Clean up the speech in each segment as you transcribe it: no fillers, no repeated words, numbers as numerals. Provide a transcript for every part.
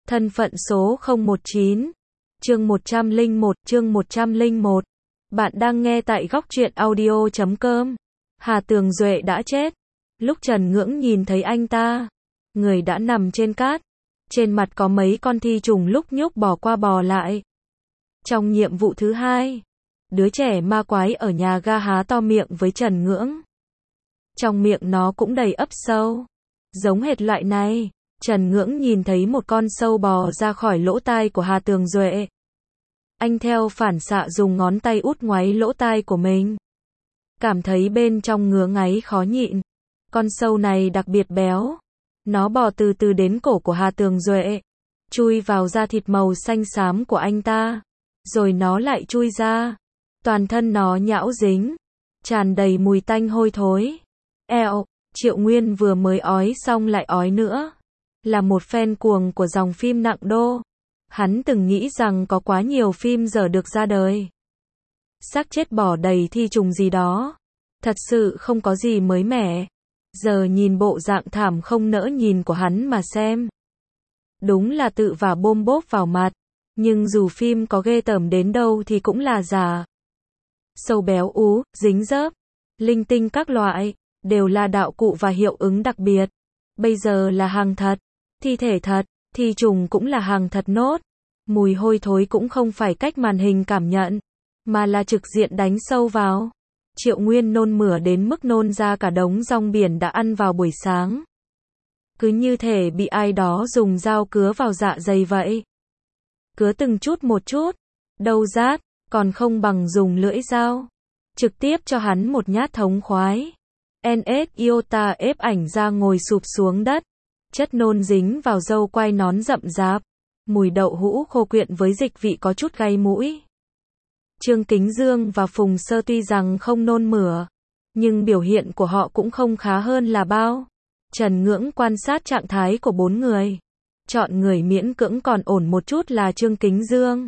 Thân phận số 019. Chương 101, chương 101. Bạn đang nghe tại góc truyện audio.com. Hà Tường Duệ đã chết. Lúc Trần Ngưỡng nhìn thấy anh ta, người đã nằm trên cát. Trên mặt có mấy con thi trùng lúc nhúc bò qua bò lại. Trong nhiệm vụ thứ 2, đứa trẻ ma quái ở nhà ga há to miệng với Trần Ngưỡng. Trong miệng nó cũng đầy ấp sâu. Giống hệt loại này. Trần Ngưỡng nhìn thấy một con sâu bò ra khỏi lỗ tai của Hà Tường Duệ. Anh theo phản xạ dùng ngón tay út ngoáy lỗ tai của mình. Cảm thấy bên trong ngứa ngáy khó nhịn. Con sâu này đặc biệt béo. Nó bò từ từ đến cổ của Hà Tường Duệ, chui vào da thịt màu xanh xám của anh ta. Rồi nó lại chui ra. Toàn thân nó nhão dính, tràn đầy mùi tanh hôi thối. Eo, Triệu Nguyên vừa mới ói xong lại ói nữa. Là một fan cuồng của dòng phim nặng đô. Hắn từng nghĩ rằng có quá nhiều phim dở được ra đời. Xác chết bỏ đầy thi trùng gì đó. Thật sự không có gì mới mẻ. Giờ nhìn bộ dạng thảm không nỡ nhìn của hắn mà xem. Đúng là tự vả bôm bốp vào mặt. Nhưng dù phim có ghê tởm đến đâu thì cũng là giả. Sâu béo ú, dính dớp, linh tinh các loại, đều là đạo cụ và hiệu ứng đặc biệt. Bây giờ là hàng thật, thi thể thật, thi trùng cũng là hàng thật nốt. Mùi hôi thối cũng không phải cách màn hình cảm nhận, mà là trực diện đánh sâu vào. Triệu Nguyên nôn mửa đến mức nôn ra cả đống rong biển đã ăn vào buổi sáng. Cứ như thể bị ai đó dùng dao cứa vào dạ dày vậy. Cứa từng chút một chút, đâu rát, còn không bằng dùng lưỡi dao. Trực tiếp cho hắn một nhát thống khoái. NS Iota ép ảnh ra ngồi sụp xuống đất. Chất nôn dính vào râu quai nón rậm rạp. Mùi đậu hũ khô quyện với dịch vị có chút gây mũi. Trương Kính Dương và Phùng Sơ tuy rằng không nôn mửa, nhưng biểu hiện của họ cũng không khá hơn là bao. Trần Ngưỡng quan sát trạng thái của 4 người. Chọn người miễn cưỡng còn ổn một chút là Trương Kính Dương.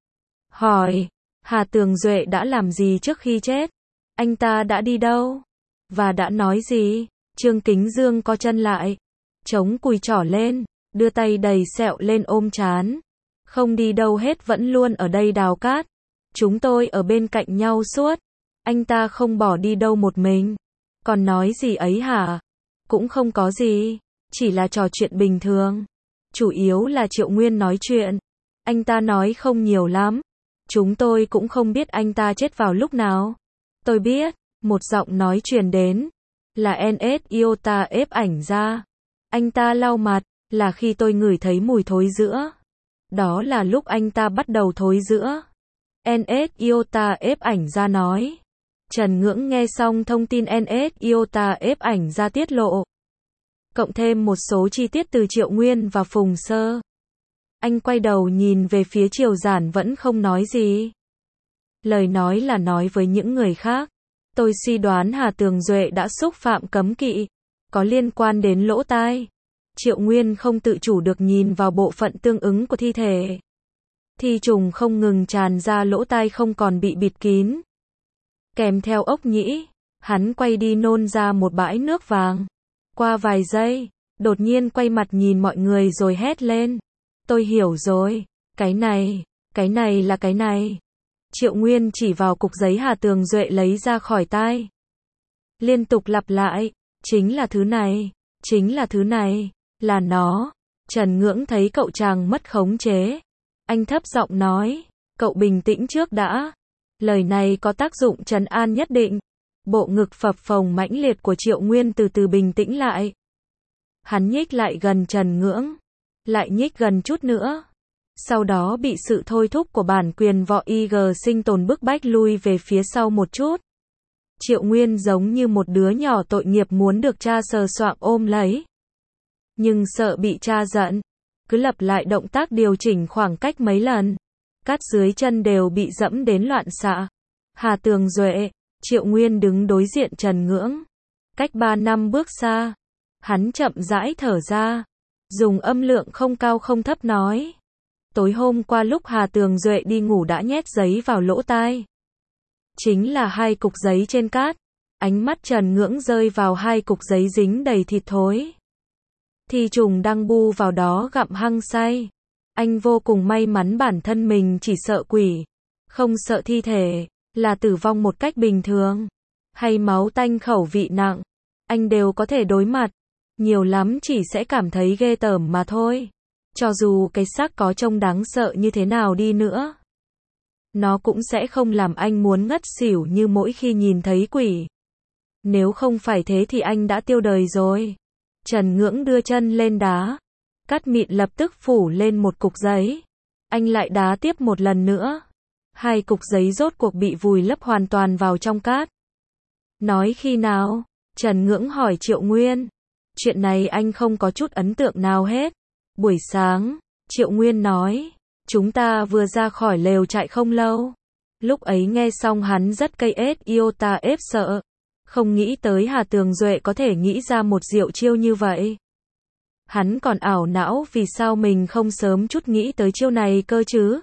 Hỏi, Hà Tường Duệ đã làm gì trước khi chết? Anh ta đã đi đâu? Và đã nói gì? Trương Kính Dương co chân lại, chống cùi trỏ lên, đưa tay đầy sẹo lên ôm trán. Không đi đâu hết, vẫn luôn ở đây đào cát. Chúng tôi ở bên cạnh nhau suốt. Anh ta không bỏ đi đâu một mình. Còn nói gì ấy hả? Cũng không có gì, chỉ là trò chuyện bình thường. Chủ yếu là Triệu Nguyên nói chuyện. Anh ta nói không nhiều lắm. Chúng tôi cũng không biết anh ta chết vào lúc nào. Tôi biết, một giọng nói truyền đến. Là NS Iota ép ảnh ra. Anh ta lau mặt, là khi tôi ngửi thấy mùi thối rữa. Đó là lúc anh ta bắt đầu thối rữa. NS Iota ép ảnh ra nói. Trần Ngưỡng nghe xong thông tin NS Iota ép ảnh ra tiết lộ, cộng thêm một số chi tiết từ Triệu Nguyên và Phùng Sơ. Anh quay đầu nhìn về phía Triều Giản vẫn không nói gì. Lời nói là nói với những người khác. Tôi suy đoán Hà Tường Duệ đã xúc phạm cấm kỵ, có liên quan đến lỗ tai. Triệu Nguyên không tự chủ được nhìn vào bộ phận tương ứng của thi thể. Thi trùng không ngừng tràn ra lỗ tai không còn bị bịt kín. Kèm theo ốc nhĩ, hắn quay đi nôn ra một bãi nước vàng. Qua vài giây, đột nhiên quay mặt nhìn mọi người rồi hét lên. Tôi hiểu rồi, cái này là cái này. Triệu Nguyên chỉ vào cục giấy Hà Tường Duệ lấy ra khỏi tai. Liên tục lặp lại, chính là thứ này, chính là thứ này, là nó. Trần Ngưỡng thấy cậu chàng mất khống chế. Anh thấp giọng nói, cậu bình tĩnh trước đã. Lời này có tác dụng trấn an nhất định. Bộ ngực phập phồng mãnh liệt của Triệu Nguyên từ từ bình tĩnh lại. Hắn nhích lại gần Trần Ngưỡng, lại nhích gần chút nữa. Sau đó bị sự thôi thúc của bản quyền võ IG sinh tồn bức bách lui về phía sau một chút. Triệu Nguyên giống như một đứa nhỏ tội nghiệp muốn được cha sờ soạng ôm lấy. Nhưng sợ bị cha giận, cứ lặp lại động tác điều chỉnh khoảng cách mấy lần. Cát dưới chân đều bị dẫm đến loạn xạ. Hà Tường Duệ, Triệu Nguyên đứng đối diện Trần Ngưỡng. Cách 3 năm bước xa. Hắn chậm rãi thở ra. Dùng âm lượng không cao không thấp nói. Tối hôm qua lúc Hà Tường Duệ đi ngủ đã nhét giấy vào lỗ tai. Chính là 2 cục giấy trên cát. Ánh mắt Trần Ngưỡng rơi vào 2 cục giấy dính đầy thịt thối. Thi trùng đang bu vào đó gặm hăng say. Anh vô cùng may mắn bản thân mình chỉ sợ quỷ, không sợ thi thể, là tử vong một cách bình thường, hay máu tanh khẩu vị nặng, anh đều có thể đối mặt, nhiều lắm chỉ sẽ cảm thấy ghê tởm mà thôi. Cho dù cái xác có trông đáng sợ như thế nào đi nữa, nó cũng sẽ không làm anh muốn ngất xỉu như mỗi khi nhìn thấy quỷ. Nếu không phải thế thì anh đã tiêu đời rồi. Trần Ngưỡng đưa chân lên đá. Cát mịn lập tức phủ lên một cục giấy. Anh lại đá tiếp một lần nữa. Hai cục giấy rốt cuộc bị vùi lấp hoàn toàn vào trong cát. Nói khi nào? Trần Ngưỡng hỏi Triệu Nguyên. Chuyện này anh không có chút ấn tượng nào hết. Buổi sáng, Triệu Nguyên nói. Chúng ta vừa ra khỏi lều trại không lâu. Lúc ấy nghe xong hắn rất cây ết iota ép sợ. Không nghĩ tới Hà Tường Duệ có thể nghĩ ra một diệu chiêu như vậy. Hắn còn ảo não vì sao mình không sớm chút nghĩ tới chiêu này cơ chứ.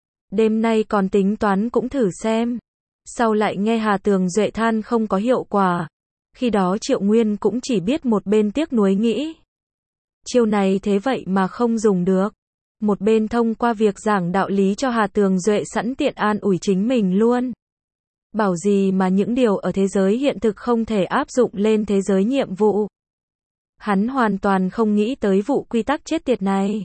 Đêm nay còn tính toán cũng thử xem. Sau lại nghe Hà Tường Duệ than không có hiệu quả. Khi đó Triệu Nguyên cũng chỉ biết một bên tiếc nuối nghĩ. Chiêu này thế vậy mà không dùng được. Một bên thông qua việc giảng đạo lý cho Hà Tường Duệ sẵn tiện an ủi chính mình luôn. Bảo gì mà những điều ở thế giới hiện thực không thể áp dụng lên thế giới nhiệm vụ. Hắn hoàn toàn không nghĩ tới vụ quy tắc chết tiệt này.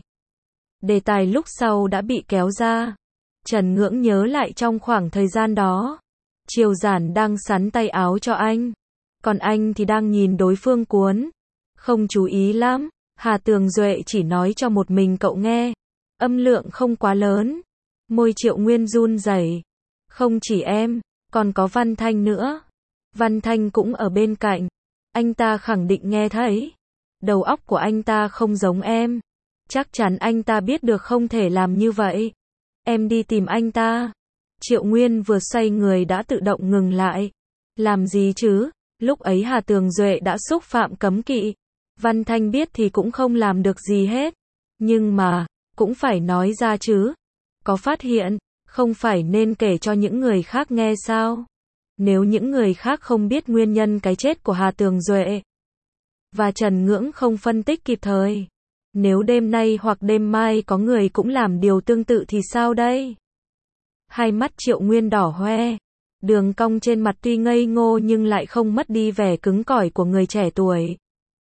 Đề tài lúc sau đã bị kéo ra. Trần Ngưỡng nhớ lại trong khoảng thời gian đó. Triều Giản đang sắn tay áo cho anh. Còn anh thì đang nhìn đối phương cuốn. Không chú ý lắm. Hà Tường Duệ chỉ nói cho một mình cậu nghe. Âm lượng không quá lớn. Môi Triệu Nguyên run rẩy. Không chỉ em, còn có Văn Thanh nữa. Văn Thanh cũng ở bên cạnh. Anh ta khẳng định nghe thấy. Đầu óc của anh ta không giống em. Chắc chắn anh ta biết được không thể làm như vậy. Em đi tìm anh ta. Triệu Nguyên vừa xoay người đã tự động ngừng lại. Làm gì chứ? Lúc ấy Hà Tường Duệ đã xúc phạm cấm kỵ. Văn Thanh biết thì cũng không làm được gì hết. Nhưng mà, cũng phải nói ra chứ. Có phát hiện, không phải nên kể cho những người khác nghe sao? Nếu những người khác không biết nguyên nhân cái chết của Hà Tường Duệ và Trần Ngưỡng không phân tích kịp thời, nếu đêm nay hoặc đêm mai có người cũng làm điều tương tự thì sao đây? Hai mắt Triệu Nguyên đỏ hoe, đường cong trên mặt tuy ngây ngô nhưng lại không mất đi vẻ cứng cỏi của người trẻ tuổi.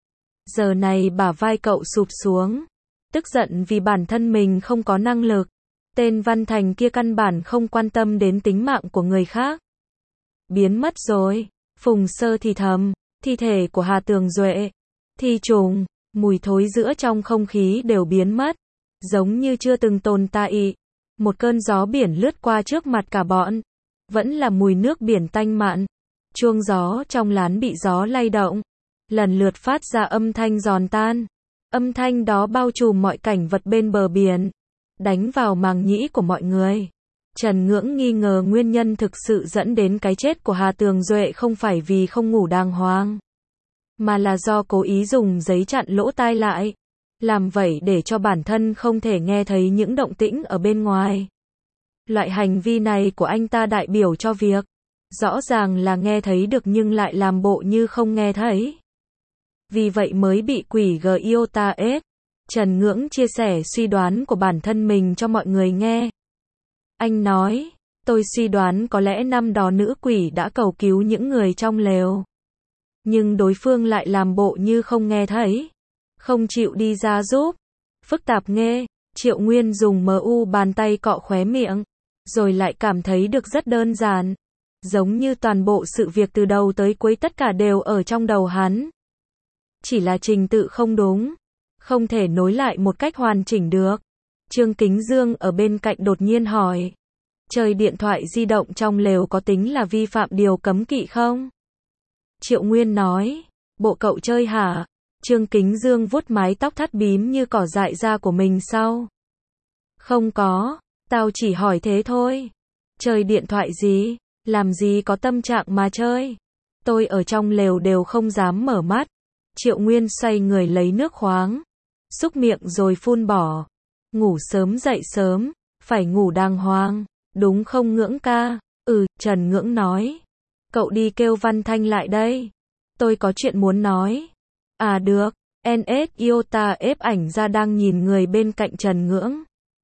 Giờ này bả vai cậu sụp xuống, tức giận vì bản thân mình không có năng lực. Tên Văn Thành kia căn bản không quan tâm đến tính mạng của người khác. Biến mất rồi. Phùng Sơ thì thầm, thi thể của Hà Tường Duệ, thi trùng, mùi thối giữa trong không khí đều biến mất, giống như chưa từng tồn tại. Một cơn gió biển lướt qua trước mặt cả bọn, vẫn là mùi nước biển tanh mặn. Chuông gió trong lán bị gió lay động, lần lượt phát ra âm thanh giòn tan. Âm thanh đó bao trùm mọi cảnh vật bên bờ biển, đánh vào màng nhĩ của mọi người. Trần Ngưỡng nghi ngờ nguyên nhân thực sự dẫn đến cái chết của Hà Tường Duệ không phải vì không ngủ đàng hoàng, mà là do cố ý dùng giấy chặn lỗ tai lại. Làm vậy để cho bản thân không thể nghe thấy những động tĩnh ở bên ngoài. Loại hành vi này của anh ta đại biểu cho việc, rõ ràng là nghe thấy được nhưng lại làm bộ như không nghe thấy. Vì vậy mới bị quỷ Giota ết. Trần Ngưỡng chia sẻ suy đoán của bản thân mình cho mọi người nghe. Anh nói, tôi suy đoán có lẽ năm đó nữ quỷ đã cầu cứu những người trong lều. Nhưng đối phương lại làm bộ như không nghe thấy, không chịu đi ra giúp. Phức tạp nghe, Triệu Nguyên dùng bàn tay cọ khóe miệng, rồi lại cảm thấy được rất đơn giản. Giống như toàn bộ sự việc từ đầu tới cuối tất cả đều ở trong đầu hắn. Chỉ là trình tự không đúng, không thể nối lại một cách hoàn chỉnh được. Trương Kính Dương ở bên cạnh đột nhiên hỏi, chơi điện thoại di động trong lều có tính là vi phạm điều cấm kỵ không? Triệu Nguyên nói, bộ cậu chơi hả? Trương Kính Dương vuốt mái tóc thắt bím như cỏ dại da của mình sau. Không có, tao chỉ hỏi thế thôi. Chơi điện thoại gì? Làm gì có tâm trạng mà chơi? Tôi ở trong lều đều không dám mở mắt. Triệu Nguyên xoay người lấy nước khoáng, xúc miệng rồi phun bỏ. Ngủ sớm dậy sớm, phải ngủ đàng hoàng, đúng không Ngưỡng ca? Trần Ngưỡng nói. Cậu đi kêu Văn Thanh lại đây. Tôi có chuyện muốn nói. À được, NS Iota ép ảnh ra đang nhìn người bên cạnh Trần Ngưỡng.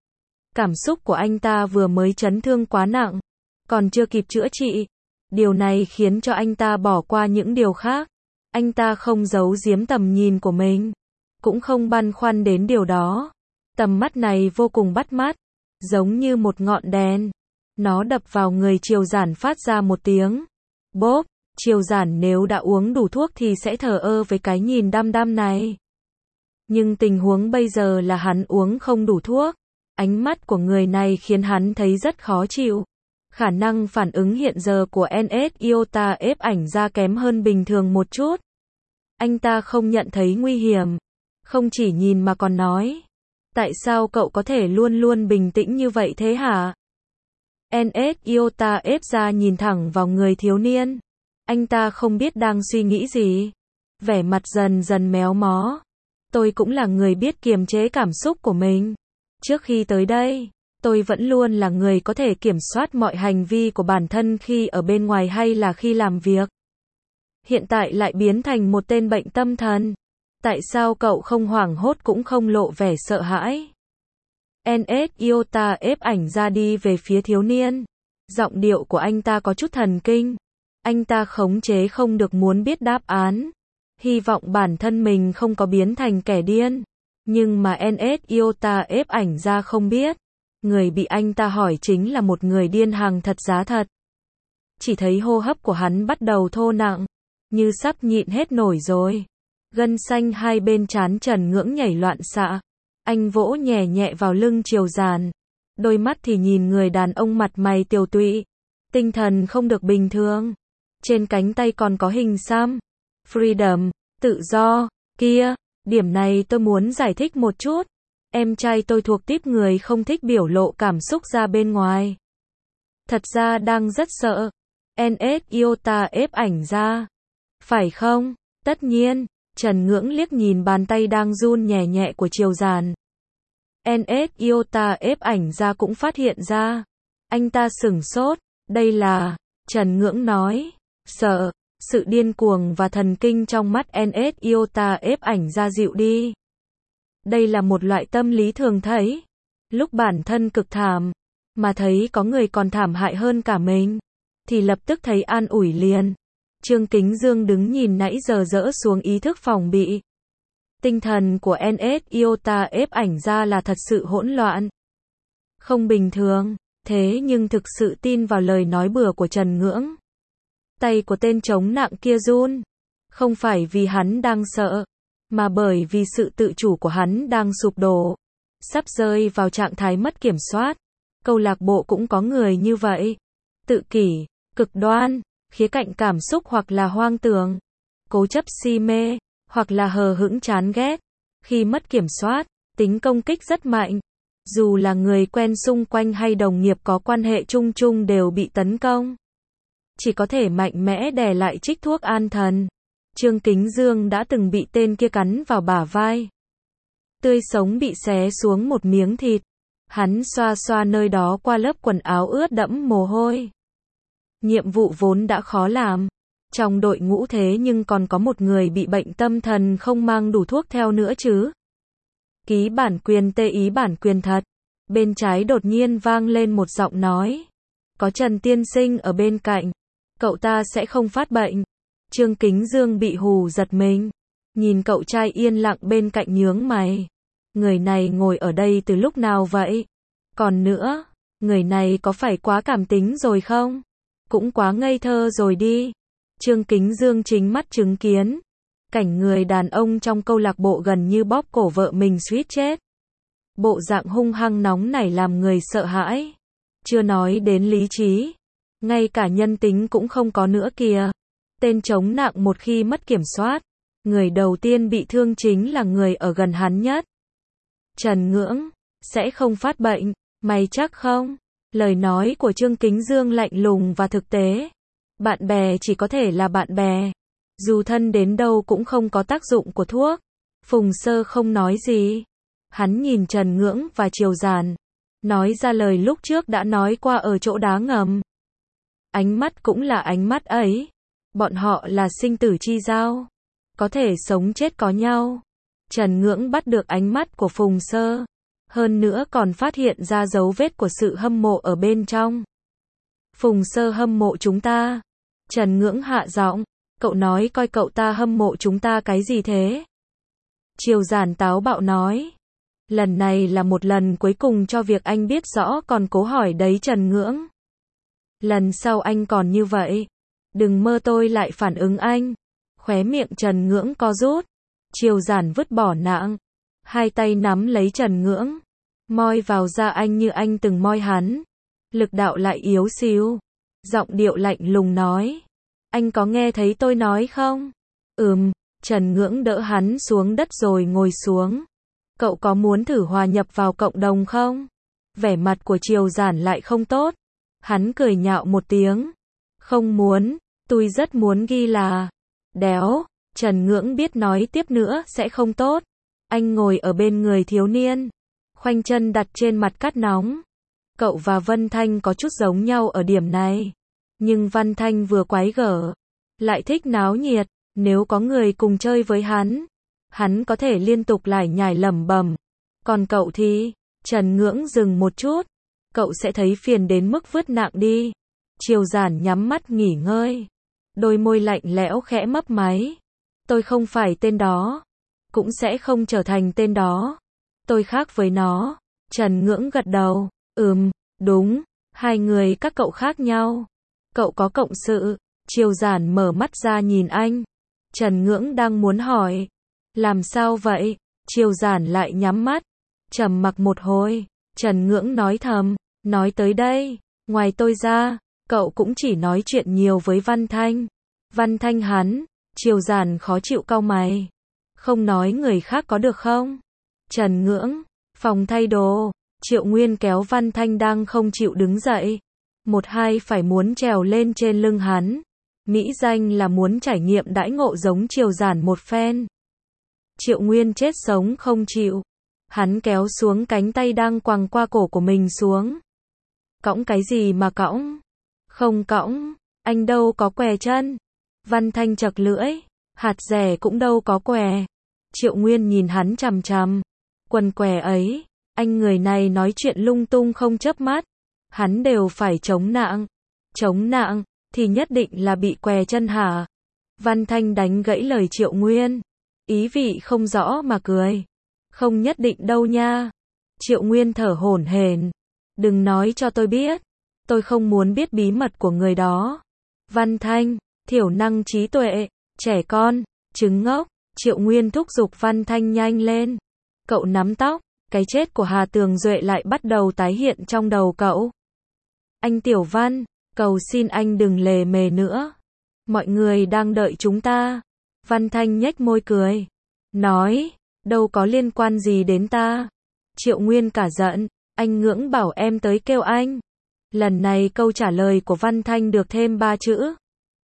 Cảm xúc của anh ta vừa mới chấn thương quá nặng, còn chưa kịp chữa trị. Điều này khiến cho anh ta bỏ qua những điều khác. Anh ta không giấu giếm tầm nhìn của mình, cũng không băn khoăn đến điều đó. Tầm mắt này vô cùng bắt mắt, giống như một ngọn đèn. Nó đập vào người Triều Giản phát ra một tiếng bốp. Triều Giản nếu đã uống đủ thuốc thì sẽ thờ ơ với cái nhìn đăm đăm này. Nhưng tình huống bây giờ là hắn uống không đủ thuốc. Ánh mắt của người này khiến hắn thấy rất khó chịu. Khả năng phản ứng hiện giờ của NS Iota ép ảnh ra kém hơn bình thường một chút. Anh ta không nhận thấy nguy hiểm. Không chỉ nhìn mà còn nói. Tại sao cậu có thể luôn luôn bình tĩnh như vậy thế hả? NS Iota ép ra nhìn thẳng vào người thiếu niên. Anh ta không biết đang suy nghĩ gì. Vẻ mặt dần dần méo mó. Tôi cũng là người biết kiềm chế cảm xúc của mình. Trước khi tới đây, tôi vẫn luôn là người có thể kiểm soát mọi hành vi của bản thân khi ở bên ngoài hay là khi làm việc. Hiện tại lại biến thành một tên bệnh tâm thần. Tại sao cậu không hoảng hốt cũng không lộ vẻ sợ hãi? NS Iota ép ảnh ra đi về phía thiếu niên. Giọng điệu của anh ta có chút thần kinh. Anh ta khống chế không được muốn biết đáp án. Hy vọng bản thân mình không có biến thành kẻ điên. Nhưng mà NS Iota ép ảnh ra không biết. Người bị anh ta hỏi chính là một người điên hàng thật giá thật. Chỉ thấy hô hấp của hắn bắt đầu thô nặng. Như sắp nhịn hết nổi rồi. Gân xanh hai bên trán Trần Ngưỡng nhảy loạn xạ. Anh vỗ nhẹ nhẹ vào lưng Triều Giản. Đôi mắt thì nhìn người đàn ông mặt mày tiều tụy. Tinh thần không được bình thường. Trên cánh tay còn có hình xăm. Freedom, tự do, kia. Điểm này tôi muốn giải thích một chút. Em trai tôi thuộc típ người không thích biểu lộ cảm xúc ra bên ngoài. Thật ra đang rất sợ. NS Iota ép ảnh ra. Phải không? Tất nhiên. Trần Ngưỡng liếc nhìn bàn tay đang run nhẹ nhẹ của Triều Giản. NS Iota ép ảnh ra cũng phát hiện ra. Anh ta sửng sốt. Đây là... Trần Ngưỡng nói. Sợ. Sự điên cuồng và thần kinh trong mắt NS Iota ép ảnh ra dịu đi. Đây là một loại tâm lý thường thấy. Lúc bản thân cực thảm, mà thấy có người còn thảm hại hơn cả mình, thì lập tức thấy an ủi liền. Trương Kính Dương đứng nhìn nãy giờ dỡ xuống ý thức phòng bị. Tinh thần của NS Iota ép ảnh ra là thật sự hỗn loạn. Không bình thường, thế nhưng thực sự tin vào lời nói bừa của Trần Ngưỡng. Tay của tên chống nặng kia run. Không phải vì hắn đang sợ, mà bởi vì sự tự chủ của hắn đang sụp đổ. Sắp rơi vào trạng thái mất kiểm soát. Câu lạc bộ cũng có người như vậy. Tự kỷ, cực đoan, khía cạnh cảm xúc hoặc là hoang tưởng, cố chấp si mê, hoặc là hờ hững chán ghét. Khi mất kiểm soát, tính công kích rất mạnh. Dù là người quen xung quanh hay đồng nghiệp có quan hệ chung chung đều bị tấn công. Chỉ có thể mạnh mẽ đè lại trích thuốc an thần. Trương Kính Dương đã từng bị tên kia cắn vào bả vai. Tươi sống bị xé xuống một miếng thịt. Hắn xoa xoa nơi đó qua lớp quần áo ướt đẫm mồ hôi. Nhiệm vụ vốn đã khó làm. Trong đội ngũ thế nhưng còn có một người bị bệnh tâm thần không mang đủ thuốc theo nữa chứ. Ký bản quyền tê ý bản quyền thật. Bên trái đột nhiên vang lên một giọng nói. Có Trần tiên sinh ở bên cạnh. Cậu ta sẽ không phát bệnh. Trương Kính Dương bị hù giật mình. Nhìn cậu trai yên lặng bên cạnh nhướng mày. Người này ngồi ở đây từ lúc nào vậy? Còn nữa, người này có phải quá cảm tính rồi không? Cũng quá ngây thơ rồi đi. Trương Kính Dương chính mắt chứng kiến. Cảnh người đàn ông trong câu lạc bộ gần như bóp cổ vợ mình suýt chết. Bộ dạng hung hăng nóng nảy làm người sợ hãi. Chưa nói đến lý trí. Ngay cả nhân tính cũng không có nữa kìa. Tên chống nặng một khi mất kiểm soát. Người đầu tiên bị thương chính là người ở gần hắn nhất. Trần Ngưỡng, sẽ không phát bệnh, mày chắc không? Lời nói của Trương Kính Dương lạnh lùng và thực tế. Bạn bè chỉ có thể là bạn bè. Dù thân đến đâu cũng không có tác dụng của thuốc. Phùng Sơ không nói gì. Hắn nhìn Trần Ngưỡng và Triều Giản. Nói ra lời lúc trước đã nói qua ở chỗ đá ngầm. Ánh mắt cũng là ánh mắt ấy. Bọn họ là sinh tử chi giao. Có thể sống chết có nhau. Trần Ngưỡng bắt được ánh mắt của Phùng Sơ. Hơn nữa còn phát hiện ra dấu vết của sự hâm mộ ở bên trong. Phùng Sơ hâm mộ chúng ta. Trần Ngưỡng hạ giọng, cậu nói coi cậu ta hâm mộ chúng ta cái gì thế? Triều Giản táo bạo nói. Lần này là một lần cuối cùng cho việc anh biết rõ còn cố hỏi đấy Trần Ngưỡng. Lần sau anh còn như vậy, đừng mơ tôi lại phản ứng anh. Khóe miệng Trần Ngưỡng co rút. Triều Giản vứt bỏ nạng, hai tay nắm lấy Trần Ngưỡng, moi vào da anh như anh từng moi hắn. Lực đạo lại yếu xíu, giọng điệu lạnh lùng nói. Anh có nghe thấy tôi nói không? Trần Ngưỡng đỡ hắn xuống đất rồi ngồi xuống. Cậu có muốn thử hòa nhập vào cộng đồng không? Vẻ mặt của Triều Giản lại không tốt. Hắn cười nhạo một tiếng. Không muốn, tôi rất muốn ghi là đéo. Trần Ngưỡng biết nói tiếp nữa sẽ không tốt. Anh ngồi ở bên người thiếu niên, khoanh chân đặt trên mặt cát nóng. Cậu và Vân Thanh có chút giống nhau ở điểm này. Nhưng Vân Thanh vừa quái gở, lại thích náo nhiệt. Nếu có người cùng chơi với hắn có thể liên tục lải nhải lẩm bẩm. Còn cậu thì, Trần Ngưỡng dừng một chút. Cậu sẽ thấy phiền đến mức vứt nạng đi. Triều Giản nhắm mắt nghỉ ngơi. Đôi môi lạnh lẽo khẽ mấp máy. Tôi không phải tên đó. Cũng sẽ không trở thành tên đó. Tôi khác với nó. Trần Ngưỡng gật đầu. Đúng. Hai người các cậu khác nhau. Cậu có cộng sự. Triều Giản mở mắt ra nhìn anh. Trần Ngưỡng đang muốn hỏi. Làm sao vậy? Triều Giản lại nhắm mắt. Trầm mặc một hồi. Trần Ngưỡng nói thầm. Nói tới đây. Ngoài tôi ra, cậu cũng chỉ nói chuyện nhiều với Văn Thanh. Văn Thanh hắn. Triều Giản khó chịu cau mày. Không nói người khác có được không? Trần Ngưỡng. Phòng thay đồ. Triệu Nguyên kéo Văn Thanh đang không chịu đứng dậy. Một hai phải muốn trèo lên trên lưng hắn. Mỹ danh là muốn trải nghiệm đãi ngộ giống Triều Giản một phen. Triệu Nguyên chết sống không chịu. Hắn kéo xuống cánh tay đang quàng qua cổ của mình xuống. Cõng cái gì mà cõng? Không cõng, anh đâu có què chân. Văn Thanh chật lưỡi, hạt rẻ cũng đâu có què. Triệu Nguyên nhìn hắn chằm chằm. Quần què ấy, anh người này nói chuyện lung tung không chớp mắt. Hắn đều phải chống nạng. Chống nạng, thì nhất định là bị què chân hả? Văn Thanh đánh gãy lời Triệu Nguyên. Ý vị không rõ mà cười. Không nhất định đâu nha. Triệu Nguyên thở hổn hển. Đừng nói cho tôi biết. Tôi không muốn biết bí mật của người đó. Văn Thanh, thiểu năng trí tuệ, trẻ con, trứng ngốc. Triệu Nguyên thúc giục Văn Thanh nhanh lên. Cậu nắm tóc, cái chết của Hà Tường Duệ lại bắt đầu tái hiện trong đầu cậu. Anh Tiểu Văn, cầu xin anh đừng lề mề nữa. Mọi người đang đợi chúng ta. Văn Thanh nhếch môi cười. Nói, đâu có liên quan gì đến ta. Triệu Nguyên cả giận, anh Ngưỡng bảo em tới kêu anh. Lần này câu trả lời của Văn Thanh được thêm 3 chữ.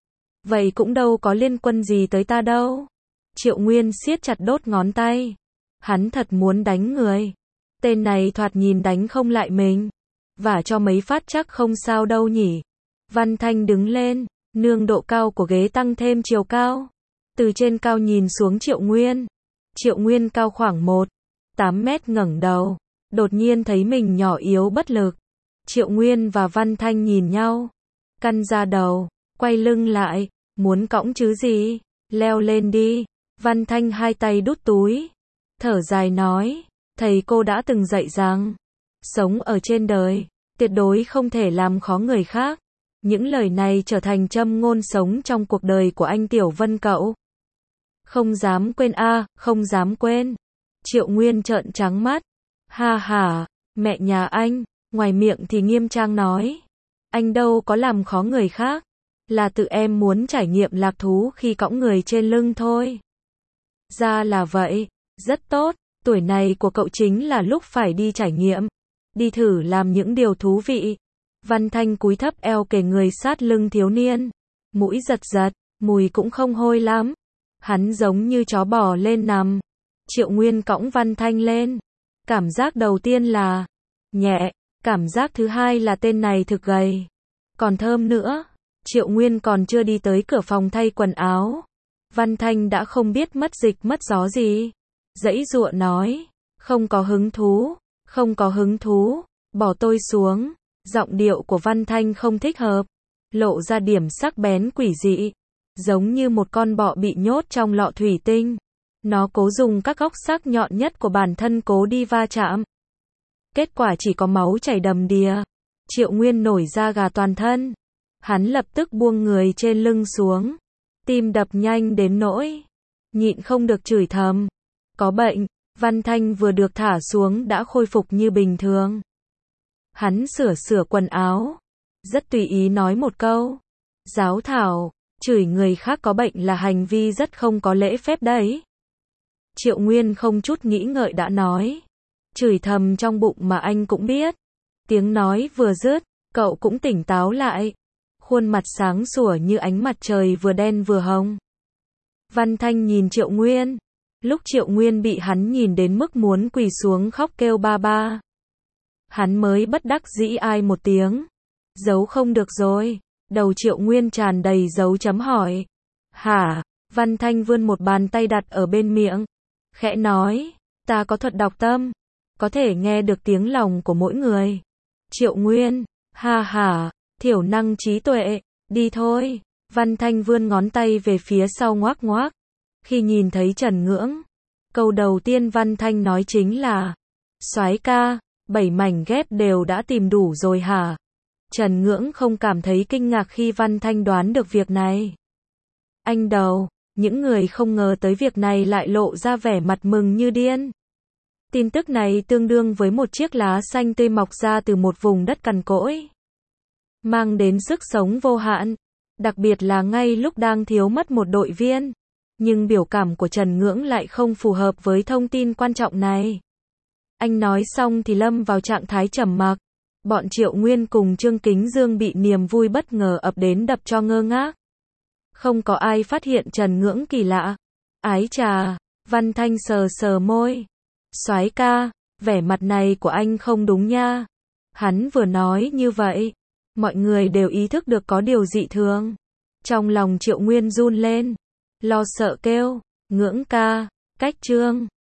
Vậy cũng đâu có liên quan gì tới ta đâu. Triệu Nguyên siết chặt đốt ngón tay. Hắn thật muốn đánh người. Tên này thoạt nhìn đánh không lại mình. Vả cho mấy phát chắc không sao đâu nhỉ. Văn Thanh đứng lên, nương độ cao của ghế tăng thêm chiều cao. Từ trên cao nhìn xuống Triệu Nguyên. Triệu Nguyên cao khoảng 1,8 mét ngẩng đầu. Đột nhiên thấy mình nhỏ yếu bất lực. Triệu Nguyên và Văn Thanh nhìn nhau. Căng ra đầu, quay lưng lại. Muốn cõng chứ gì? Leo lên đi. Văn Thanh hai tay đút túi. Thở dài nói. Thầy cô đã từng dạy rằng, sống ở trên đời, tuyệt đối không thể làm khó người khác. Những lời này trở thành châm ngôn sống trong cuộc đời của anh Tiểu Vân cậu. Không dám quên a, không dám quên. Triệu Nguyên trợn trắng mắt. Ha ha, mẹ nhà anh, ngoài miệng thì nghiêm trang nói. Anh đâu có làm khó người khác. Là tự em muốn trải nghiệm lạc thú khi cõng người trên lưng thôi. Ra là vậy, rất tốt. Tuổi này của cậu chính là lúc phải đi trải nghiệm. Đi thử làm những điều thú vị. Văn Thanh cúi thấp eo kề người sát lưng thiếu niên. Mũi giật giật, mùi cũng không hôi lắm. Hắn giống như chó bò lên nằm. Triệu Nguyên cõng Văn Thanh lên. Cảm giác đầu tiên là nhẹ. Cảm giác thứ hai là tên này thực gầy. Còn thơm nữa. Triệu Nguyên còn chưa đi tới cửa phòng thay quần áo. Văn Thanh đã không biết mất dịch mất gió gì. Dãy dụa nói. Không có hứng thú. Không có hứng thú, bỏ tôi xuống. Giọng điệu của Văn Thanh không thích hợp, lộ ra điểm sắc bén quỷ dị, giống như một con bọ bị nhốt trong lọ thủy tinh. Nó cố dùng các góc sắc nhọn nhất của bản thân cố đi va chạm. Kết quả chỉ có máu chảy đầm đìa. Triệu Nguyên nổi da gà toàn thân. Hắn lập tức buông người trên lưng xuống. Tim đập nhanh đến nỗi nhịn không được chửi thầm. Có bệnh. Văn Thanh vừa được thả xuống đã khôi phục như bình thường. Hắn sửa quần áo. Rất tùy ý nói một câu. Giáo thảo, chửi người khác có bệnh là hành vi rất không có lễ phép đấy. Triệu Nguyên không chút nghĩ ngợi đã nói. Chửi thầm trong bụng mà anh cũng biết. Tiếng nói vừa dứt, cậu cũng tỉnh táo lại. Khuôn mặt sáng sủa như ánh mặt trời vừa đen vừa hồng. Văn Thanh nhìn Triệu Nguyên. Lúc Triệu Nguyên bị hắn nhìn đến mức muốn quỳ xuống khóc kêu ba ba. Hắn mới bất đắc dĩ ai một tiếng. Giấu không được rồi. Đầu Triệu Nguyên tràn đầy dấu chấm hỏi. Hả? Văn Thanh vươn một bàn tay đặt ở bên miệng. Khẽ nói, ta có thuật đọc tâm. Có thể nghe được tiếng lòng của mỗi người. Triệu Nguyên, ha ha, thiểu năng trí tuệ, đi thôi. Văn Thanh vươn ngón tay về phía sau ngoác ngoác. Khi nhìn thấy Trần Ngưỡng, câu đầu tiên Văn Thanh nói chính là, soái ca, 7 mảnh ghép đều đã tìm đủ rồi hả? Trần Ngưỡng không cảm thấy kinh ngạc khi Văn Thanh đoán được việc này. Anh đầu, những người không ngờ tới việc này lại lộ ra vẻ mặt mừng như điên. Tin tức này tương đương với một chiếc lá xanh tươi mọc ra từ một vùng đất cằn cỗi. Mang đến sức sống vô hạn, đặc biệt là ngay lúc đang thiếu mất một đội viên. Nhưng biểu cảm của Trần Ngưỡng lại không phù hợp với thông tin quan trọng này. Anh nói xong thì lâm vào trạng thái trầm mặc. Bọn Triệu Nguyên cùng Trương Kính Dương bị niềm vui bất ngờ ập đến đập cho ngơ ngác. Không có ai phát hiện Trần Ngưỡng kỳ lạ. Ái chà, Văn Thanh sờ môi. Soái ca, vẻ mặt này của anh không đúng nha. Hắn vừa nói như vậy, mọi người đều ý thức được có điều dị thường. Trong lòng Triệu Nguyên run lên, lo sợ kêu, Ngưỡng ca, cách Trương